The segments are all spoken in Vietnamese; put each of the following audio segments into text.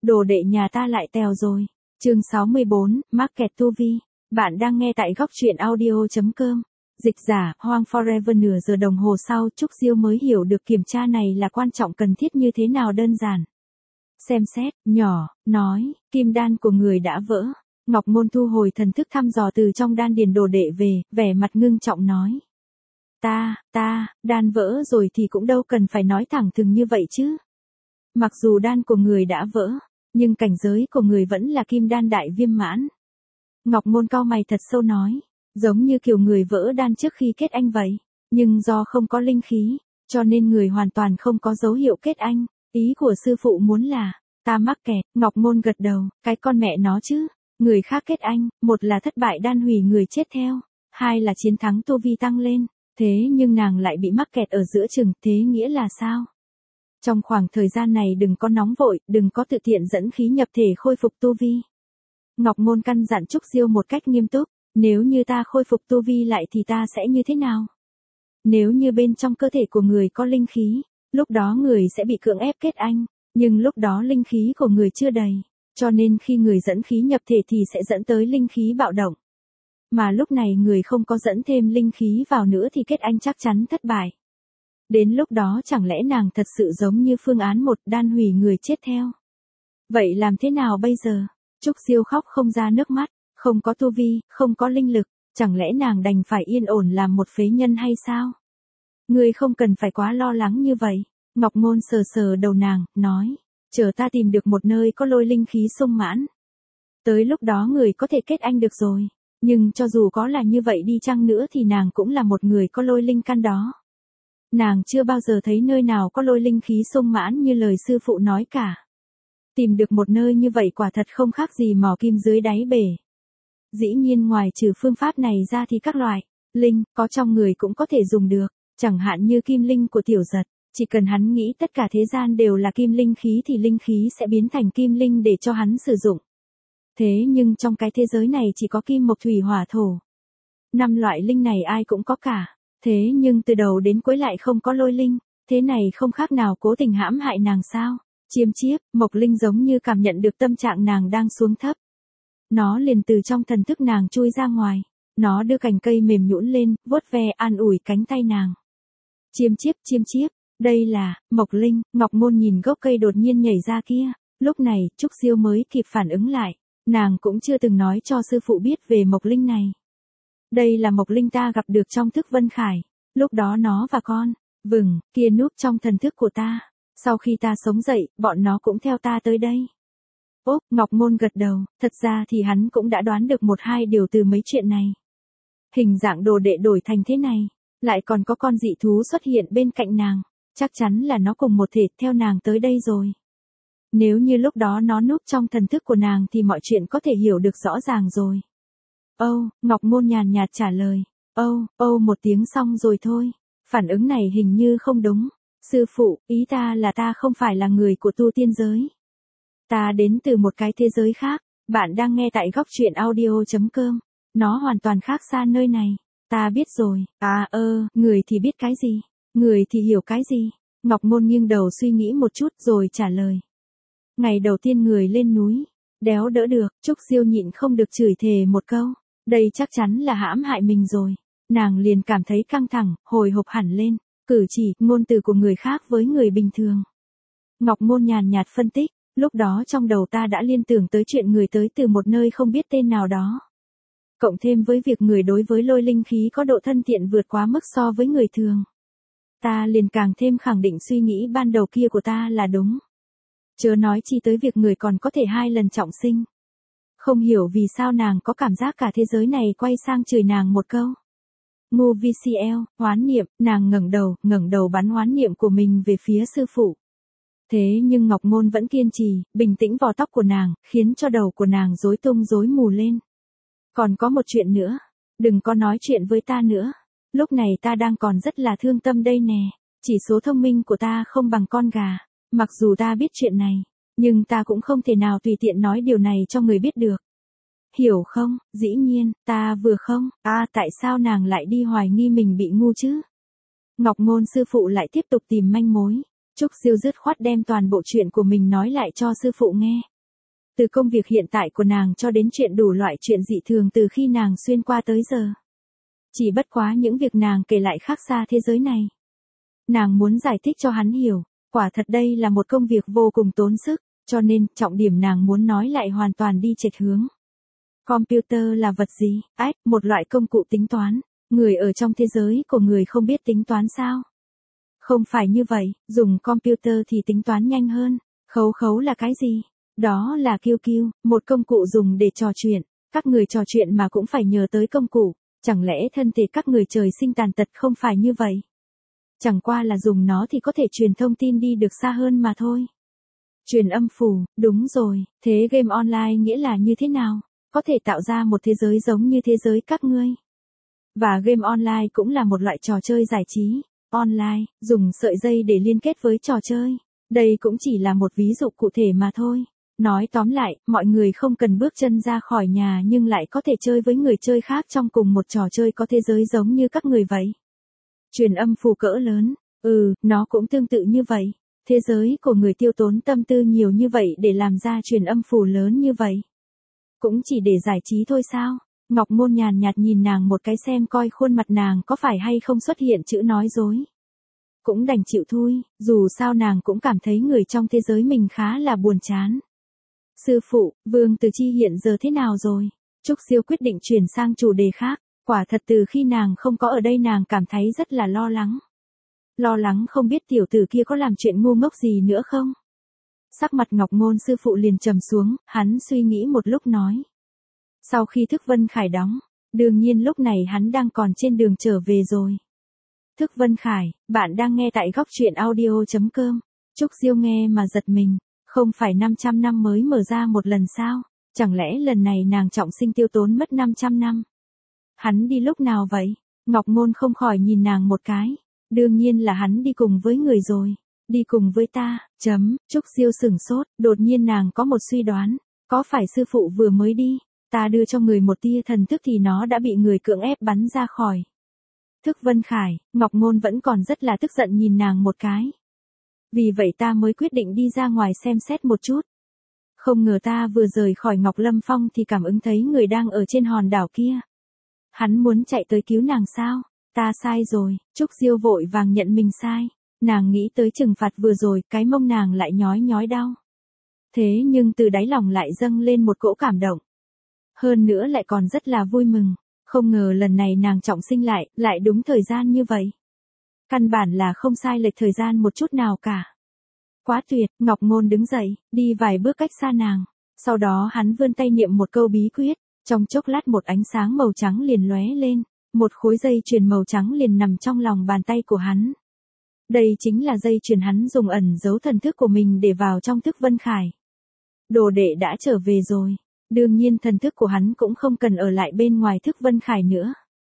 đồ đệ nhà ta lại tèo rồi. Chương 64, Market tu vi. Bạn đang nghe tại góc truyện audio.com. Dịch giả, Hoang Forever. Nửa giờ đồng hồ sau, Trúc Diêu mới hiểu được kiểm tra này là quan trọng cần thiết như thế nào đơn giản. Xem xét, nhỏ, nói, kim đan của người đã vỡ. Ngọc Môn thu hồi thần thức thăm dò từ trong đan điền đồ đệ về, vẻ mặt ngưng trọng nói. Đan vỡ rồi thì cũng đâu cần phải nói thẳng thừng như vậy chứ. Mặc dù đan của người đã vỡ, nhưng cảnh giới của người vẫn là kim đan đại viêm mãn. Ngọc Môn cau mày thật sâu nói, giống như kiểu người vỡ đan trước khi kết anh vậy, nhưng do không có linh khí, cho nên người hoàn toàn không có dấu hiệu kết anh. Ý của sư phụ muốn là, ta mắc kẹt. Ngọc Môn gật đầu, cái con mẹ nó chứ, người khác kết anh, một là thất bại đan hủy người chết theo, hai là chiến thắng tu vi tăng lên, thế nhưng nàng lại bị mắc kẹt ở giữa chừng, thế nghĩa là sao? Trong khoảng thời gian này đừng có nóng vội, đừng có tự tiện dẫn khí nhập thể khôi phục tu vi. Ngọc Môn căn dặn Trúc Diêu một cách nghiêm túc, nếu như ta khôi phục tu vi lại thì ta sẽ như thế nào? Nếu như bên trong cơ thể của người có linh khí, lúc đó người sẽ bị cưỡng ép kết anh, nhưng lúc đó linh khí của người chưa đầy, cho nên khi người dẫn khí nhập thể thì sẽ dẫn tới linh khí bạo động. Mà lúc này người không có dẫn thêm linh khí vào nữa thì kết anh chắc chắn thất bại. Đến lúc đó chẳng lẽ nàng thật sự giống như phương án 1 đan hủy người chết theo? Vậy làm thế nào bây giờ? Trúc Diêu khóc không ra nước mắt, không có tu vi, không có linh lực, chẳng lẽ nàng đành phải yên ổn làm một phế nhân hay sao? Người không cần phải quá lo lắng như vậy. Ngọc Môn sờ sờ đầu nàng, nói, chờ ta tìm được một nơi có lôi linh khí sung mãn. Tới lúc đó người có thể kết anh được rồi, nhưng cho dù có là như vậy đi chăng nữa thì nàng cũng là một người có lôi linh căn đó. Nàng chưa bao giờ thấy nơi nào có lôi linh khí sung mãn như lời sư phụ nói cả. Tìm được một nơi như vậy quả thật không khác gì mò kim dưới đáy bể. Dĩ nhiên ngoài trừ phương pháp này ra thì các loại linh có trong người cũng có thể dùng được, chẳng hạn như kim linh của Tiểu Giật, chỉ cần hắn nghĩ tất cả thế gian đều là kim linh khí thì linh khí sẽ biến thành kim linh để cho hắn sử dụng. Thế nhưng trong cái thế giới này chỉ có kim mộc thủy hỏa thổ. 5 loại linh này ai cũng có cả. Thế nhưng từ đầu đến cuối lại không có lôi linh, thế này không khác nào cố tình hãm hại nàng sao? Chiêm chiếp, Mộc Linh giống như cảm nhận được tâm trạng nàng đang xuống thấp. Nó liền từ trong thần thức nàng chui ra ngoài, nó đưa cành cây mềm nhũn lên, vuốt ve an ủi cánh tay nàng. Chiêm chiếp, đây là Mộc Linh. Ngọc Môn nhìn gốc cây đột nhiên nhảy ra kia, lúc này Trúc Diêu mới kịp phản ứng lại, nàng cũng chưa từng nói cho sư phụ biết về Mộc Linh này. Đây là Mộc Linh ta gặp được trong thức Vân Khải, lúc đó nó và con vừng kia núp trong thần thức của ta, sau khi ta sống dậy, bọn nó cũng theo ta tới đây. Ốp, Ngọc Môn gật đầu, thật ra thì hắn cũng đã đoán được 1-2 điều từ mấy chuyện này. Hình dạng đồ đệ đổi thành thế này, lại còn có con dị thú xuất hiện bên cạnh nàng, chắc chắn là nó cùng một thể theo nàng tới đây rồi. Nếu như lúc đó nó núp trong thần thức của nàng thì mọi chuyện có thể hiểu được rõ ràng rồi. Ngọc Môn nhàn nhạt trả lời. Một tiếng xong rồi thôi. Phản ứng này hình như không đúng. Sư phụ, ý ta là ta không phải là người của tu tiên giới. Ta đến từ một cái thế giới khác. Bạn đang nghe tại góc truyện audio.com. Nó hoàn toàn khác xa nơi này. Ta biết rồi. Người thì biết cái gì? Người thì hiểu cái gì? Ngọc Môn nghiêng đầu suy nghĩ một chút rồi trả lời. Ngày đầu tiên người lên núi, đéo đỡ được, Trúc Diêu nhịn không được chửi thề một câu. Đây chắc chắn là hãm hại mình rồi. Nàng liền cảm thấy căng thẳng, hồi hộp hẳn lên, cử chỉ, ngôn từ của người khác với người bình thường. Ngọc Môn nhàn nhạt phân tích, lúc đó trong đầu ta đã liên tưởng tới chuyện người tới từ một nơi không biết tên nào đó. Cộng thêm với việc người đối với lôi linh khí có độ thân thiện vượt quá mức so với người thường. Ta liền càng thêm khẳng định suy nghĩ ban đầu kia của ta là đúng. Chớ nói chi tới việc người còn có thể 2 lần trọng sinh. Không hiểu vì sao nàng có cảm giác cả thế giới này quay sang chửi nàng một câu. Ngu VCL, hoán niệm, nàng ngẩng đầu bắn hoán niệm của mình về phía sư phụ. Thế nhưng Ngọc Môn vẫn kiên trì, bình tĩnh vò tóc của nàng, khiến cho đầu của nàng rối tung rối mù lên. Còn có một chuyện nữa, đừng có nói chuyện với ta nữa. Lúc này ta đang còn rất là thương tâm đây nè, chỉ số thông minh của ta không bằng con gà, mặc dù ta biết chuyện này. Nhưng ta cũng không thể nào tùy tiện nói điều này cho người biết được. Hiểu không? Dĩ nhiên, ta vừa không. Tại sao nàng lại đi hoài nghi mình bị ngu chứ? Ngọc Môn sư phụ lại tiếp tục tìm manh mối. Trúc Diêu dứt khoát đem toàn bộ chuyện của mình nói lại cho sư phụ nghe. Từ công việc hiện tại của nàng cho đến chuyện đủ loại chuyện dị thường từ khi nàng xuyên qua tới giờ. Chỉ bất quá những việc nàng kể lại khác xa thế giới này. Nàng muốn giải thích cho hắn hiểu, quả thật đây là một công việc vô cùng tốn sức, cho nên trọng điểm nàng muốn nói lại hoàn toàn đi chệch hướng. Computer là vật gì? Một loại công cụ tính toán. Người ở trong thế giới của người không biết tính toán sao? Không phải như vậy, dùng computer thì tính toán nhanh hơn. Khấu là cái gì? Đó là QQ, một công cụ dùng để trò chuyện. Các người trò chuyện mà cũng phải nhờ tới công cụ. Chẳng lẽ thân thể các người trời sinh tàn tật không phải như vậy? Chẳng qua là dùng nó thì có thể truyền thông tin đi được xa hơn mà thôi. Truyền âm phù, đúng rồi, thế game online nghĩa là như thế nào? Có thể tạo ra một thế giới giống như thế giới các ngươi. Và game online cũng là một loại trò chơi giải trí. Online, dùng sợi dây để liên kết với trò chơi. Đây cũng chỉ là một ví dụ cụ thể mà thôi. Nói tóm lại, mọi người không cần bước chân ra khỏi nhà nhưng lại có thể chơi với người chơi khác trong cùng một trò chơi có thế giới giống như các người vậy. Truyền âm phù cỡ lớn, nó cũng tương tự như vậy. Thế giới của người tiêu tốn tâm tư nhiều như vậy để làm ra truyền âm phù lớn như vậy. Cũng chỉ để giải trí thôi sao? Ngọc Môn nhàn nhạt nhìn nàng một cái xem coi khuôn mặt nàng có phải hay không xuất hiện chữ nói dối. Cũng đành chịu thôi, dù sao nàng cũng cảm thấy người trong thế giới mình khá là buồn chán. Sư phụ, Vương Từ Chi hiện giờ thế nào rồi? Trúc Siêu quyết định chuyển sang chủ đề khác. Quả thật từ khi nàng không có ở đây nàng cảm thấy rất là lo lắng. Lo lắng không biết tiểu tử kia có làm chuyện ngu ngốc gì nữa không? Sắc mặt Ngọc Ngôn sư phụ liền trầm xuống, hắn suy nghĩ một lúc nói. Sau khi Thức Vân Khải đóng, đương nhiên lúc này hắn đang còn trên đường trở về rồi. Thức Vân Khải, bạn đang nghe tại góc truyện audio.com. Trúc Siêu nghe mà giật mình, không phải 500 năm mới mở ra một lần sao? Chẳng lẽ lần này nàng trọng sinh tiêu tốn mất 500 năm? Hắn đi lúc nào vậy? Ngọc Ngôn không khỏi nhìn nàng một cái. Đương nhiên là hắn đi cùng với người rồi. Đi cùng với ta, Trúc Siêu sửng sốt, đột nhiên nàng có một suy đoán. Có phải sư phụ vừa mới đi? Ta đưa cho người một tia thần thức thì nó đã bị người cưỡng ép bắn ra khỏi. Thức Vân Khải, Ngọc Ngôn vẫn còn rất là tức giận nhìn nàng một cái. Vì vậy ta mới quyết định đi ra ngoài xem xét một chút. Không ngờ ta vừa rời khỏi Ngọc Lâm Phong thì cảm ứng thấy người đang ở trên hòn đảo kia. Hắn muốn chạy tới cứu nàng sao? Ta sai rồi, Trúc Diêu vội vàng nhận mình sai. Nàng nghĩ tới trừng phạt vừa rồi, cái mông nàng lại nhói nhói đau. Thế nhưng từ đáy lòng lại dâng lên một cỗ cảm động. Hơn nữa lại còn rất là vui mừng. Không ngờ lần này nàng trọng sinh lại đúng thời gian như vậy. Căn bản là không sai lệch thời gian một chút nào cả. Quá tuyệt, Ngọc Ngôn đứng dậy, đi vài bước cách xa nàng. Sau đó hắn vươn tay niệm một câu bí quyết. Trong chốc lát một ánh sáng màu trắng liền lóe lên. Một khối dây chuyền màu trắng liền nằm trong lòng bàn tay của hắn. Đây chính là dây chuyền hắn dùng ẩn giấu thần thức của mình để vào trong Thức Vân Khải. Đồ đệ đã trở về rồi. Đương nhiên thần thức của hắn cũng không cần ở lại bên ngoài Thức Vân Khải nữa.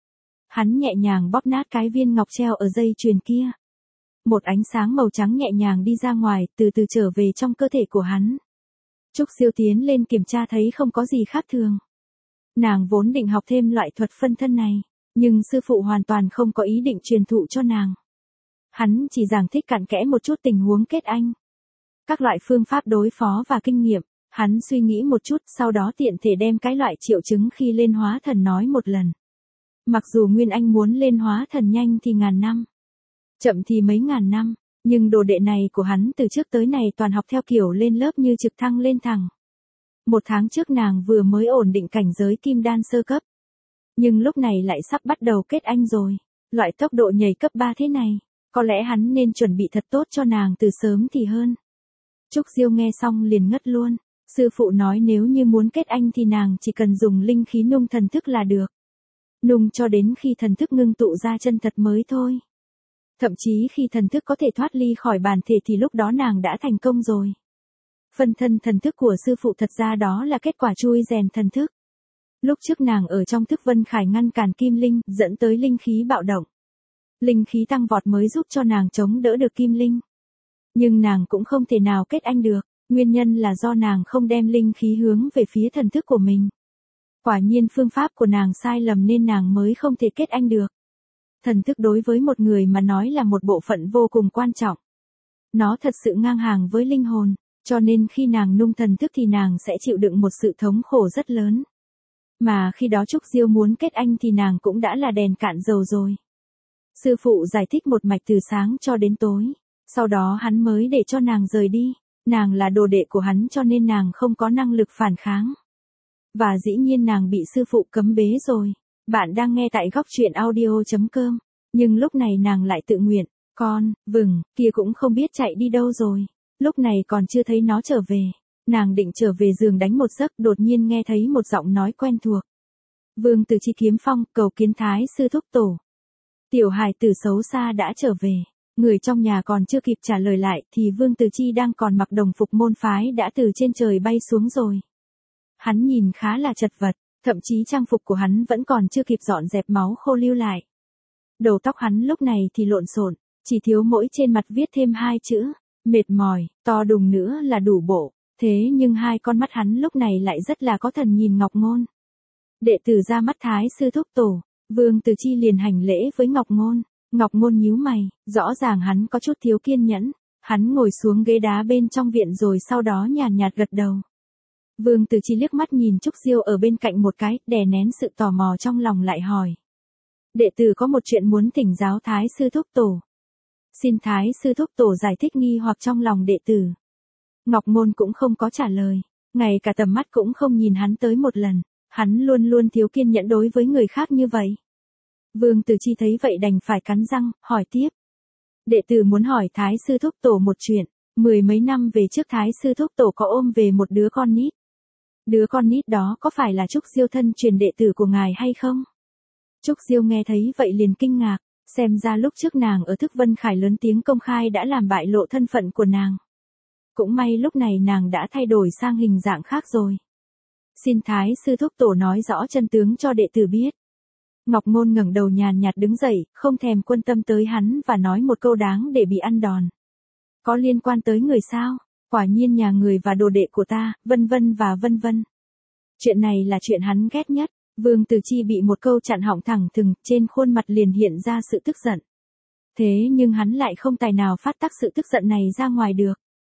Hắn nhẹ nhàng bóp nát cái viên ngọc treo ở dây chuyền kia. Một ánh sáng màu trắng nhẹ nhàng đi ra ngoài, từ từ trở về trong cơ thể của hắn. Trúc Siêu tiến lên kiểm tra thấy không có gì khác thường. Nàng vốn định học thêm loại thuật phân thân này, nhưng sư phụ hoàn toàn không có ý định truyền thụ cho nàng. Hắn chỉ giảng thích cặn kẽ một chút tình huống kết anh. Các loại phương pháp đối phó và kinh nghiệm, hắn suy nghĩ một chút sau đó tiện thể đem cái loại triệu chứng khi lên hóa thần nói một lần. Mặc dù Nguyên Anh muốn lên hóa thần nhanh thì ngàn năm, chậm thì mấy ngàn năm, nhưng đồ đệ này của hắn từ trước tới này toàn học theo kiểu lên lớp như trực thăng lên thẳng. 1 tháng trước nàng vừa mới ổn định cảnh giới kim đan sơ cấp. Nhưng lúc này lại sắp bắt đầu kết anh rồi. Loại tốc độ nhảy cấp 3 thế này, có lẽ hắn nên chuẩn bị thật tốt cho nàng từ sớm thì hơn. Trúc Diêu nghe xong liền ngất luôn. Sư phụ nói nếu như muốn kết anh thì nàng chỉ cần dùng linh khí nung thần thức là được. Nung cho đến khi thần thức ngưng tụ ra chân thật mới thôi. Thậm chí khi thần thức có thể thoát ly khỏi bản thể thì lúc đó nàng đã thành công rồi. Phân thân thần thức của sư phụ thật ra đó là kết quả chui rèn thần thức. Lúc trước nàng ở trong Thức Vân Khải ngăn cản kim linh, dẫn tới linh khí bạo động. Linh khí tăng vọt mới giúp cho nàng chống đỡ được kim linh. Nhưng nàng cũng không thể nào kết anh được, nguyên nhân là do nàng không đem linh khí hướng về phía thần thức của mình. Quả nhiên phương pháp của nàng sai lầm nên nàng mới không thể kết anh được. Thần thức đối với một người mà nói là một bộ phận vô cùng quan trọng. Nó thật sự ngang hàng với linh hồn. Cho nên khi nàng nung thần thức thì nàng sẽ chịu đựng một sự thống khổ rất lớn. Mà khi đó Trúc Diêu muốn kết anh thì nàng cũng đã là đèn cạn dầu rồi. Sư phụ giải thích một mạch từ sáng cho đến tối. Sau đó hắn mới để cho nàng rời đi. Nàng là đồ đệ của hắn cho nên nàng không có năng lực phản kháng. Và dĩ nhiên nàng bị sư phụ cấm bế rồi. Bạn đang nghe tại góc truyện audio.com. Nhưng lúc này nàng lại tự nguyện. Con, vừng, kia cũng không biết chạy đi đâu rồi. Lúc này còn chưa thấy nó trở về. Nàng định trở về giường đánh một giấc, đột nhiên nghe thấy một giọng nói quen thuộc. Vương Tử Chi Kiếm Phong, cầu kiến Thái sư thúc tổ. Tiểu hài tử xấu xa đã trở về. Người trong nhà còn chưa kịp trả lời lại thì Vương Tử Chi đang còn mặc đồng phục môn phái đã từ trên trời bay xuống rồi. Hắn nhìn khá là chật vật, thậm chí trang phục của hắn vẫn còn chưa kịp dọn dẹp máu khô lưu lại. Đầu tóc hắn lúc này thì lộn xộn, chỉ thiếu mỗi trên mặt viết thêm 2 chữ, mệt mỏi, to đùng nữa là đủ bộ. Thế nhưng 2 con mắt hắn lúc này lại rất là có thần nhìn Ngọc Ngôn. Đệ tử ra mắt Thái sư thúc tổ, Vương Tử Chi liền hành lễ với Ngọc Ngôn. Ngọc Ngôn nhíu mày, rõ ràng hắn có chút thiếu kiên nhẫn. Hắn ngồi xuống ghế đá bên trong viện rồi sau đó nhàn nhạt gật đầu. Vương Tử Chi liếc mắt nhìn Trúc Diêu ở bên cạnh một cái, đè nén sự tò mò trong lòng lại hỏi. Đệ tử có một chuyện muốn thỉnh giáo Thái sư thúc tổ. Xin Thái sư thúc tổ giải thích nghi hoặc trong lòng đệ tử. Ngọc Ngôn cũng không có trả lời, ngay cả tầm mắt cũng không nhìn hắn tới một lần. Hắn luôn luôn thiếu kiên nhẫn đối với người khác như vậy. Vương Tử Chi thấy vậy đành phải cắn răng, hỏi tiếp. Đệ tử muốn hỏi Thái sư thúc tổ một chuyện. 10 mấy năm về trước Thái sư thúc tổ có ôm về một đứa con nít. Đứa con nít đó có phải là Trúc Diêu thân truyền đệ tử của ngài hay không? Trúc Diêu nghe thấy vậy liền kinh ngạc, xem ra lúc trước nàng ở Thức Vân Khải lớn tiếng công khai đã làm bại lộ thân phận của nàng. Cũng may lúc này nàng đã thay đổi sang hình dạng khác rồi. Xin Thái sư thúc tổ nói rõ chân tướng cho đệ tử biết. Ngọc Ngôn ngẩng đầu nhàn nhạt đứng dậy, không thèm quan tâm tới hắn và nói một câu đáng để bị ăn đòn. Có liên quan tới người sao? Quả nhiên nhà người và đồ đệ của ta, vân vân và vân vân. Chuyện này là chuyện hắn ghét nhất. Vương Tử Chi bị một câu chặn họng thẳng thừng, trên khuôn mặt liền hiện ra sự tức giận. Thế nhưng hắn lại không tài nào phát tác sự tức giận này ra ngoài được.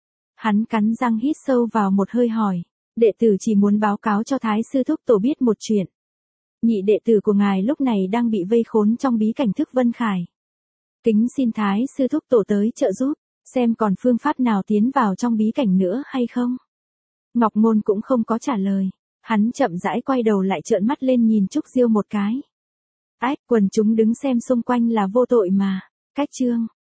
Hắn cắn răng hít sâu vào một hơi hỏi. Đệ tử chỉ muốn báo cáo cho Thái sư thúc tổ biết một chuyện. Nhị đệ tử của ngài lúc này đang bị vây khốn trong bí cảnh Thức Vân Khải. Kính xin Thái sư thúc tổ tới trợ giúp, xem còn phương pháp nào tiến vào trong bí cảnh nữa hay không. Ngọc Ngôn cũng không có trả lời. Hắn chậm rãi quay đầu lại trợn mắt lên nhìn Trúc Diêu một cái. Ách, quần chúng đứng xem xung quanh là vô tội mà. Cách chương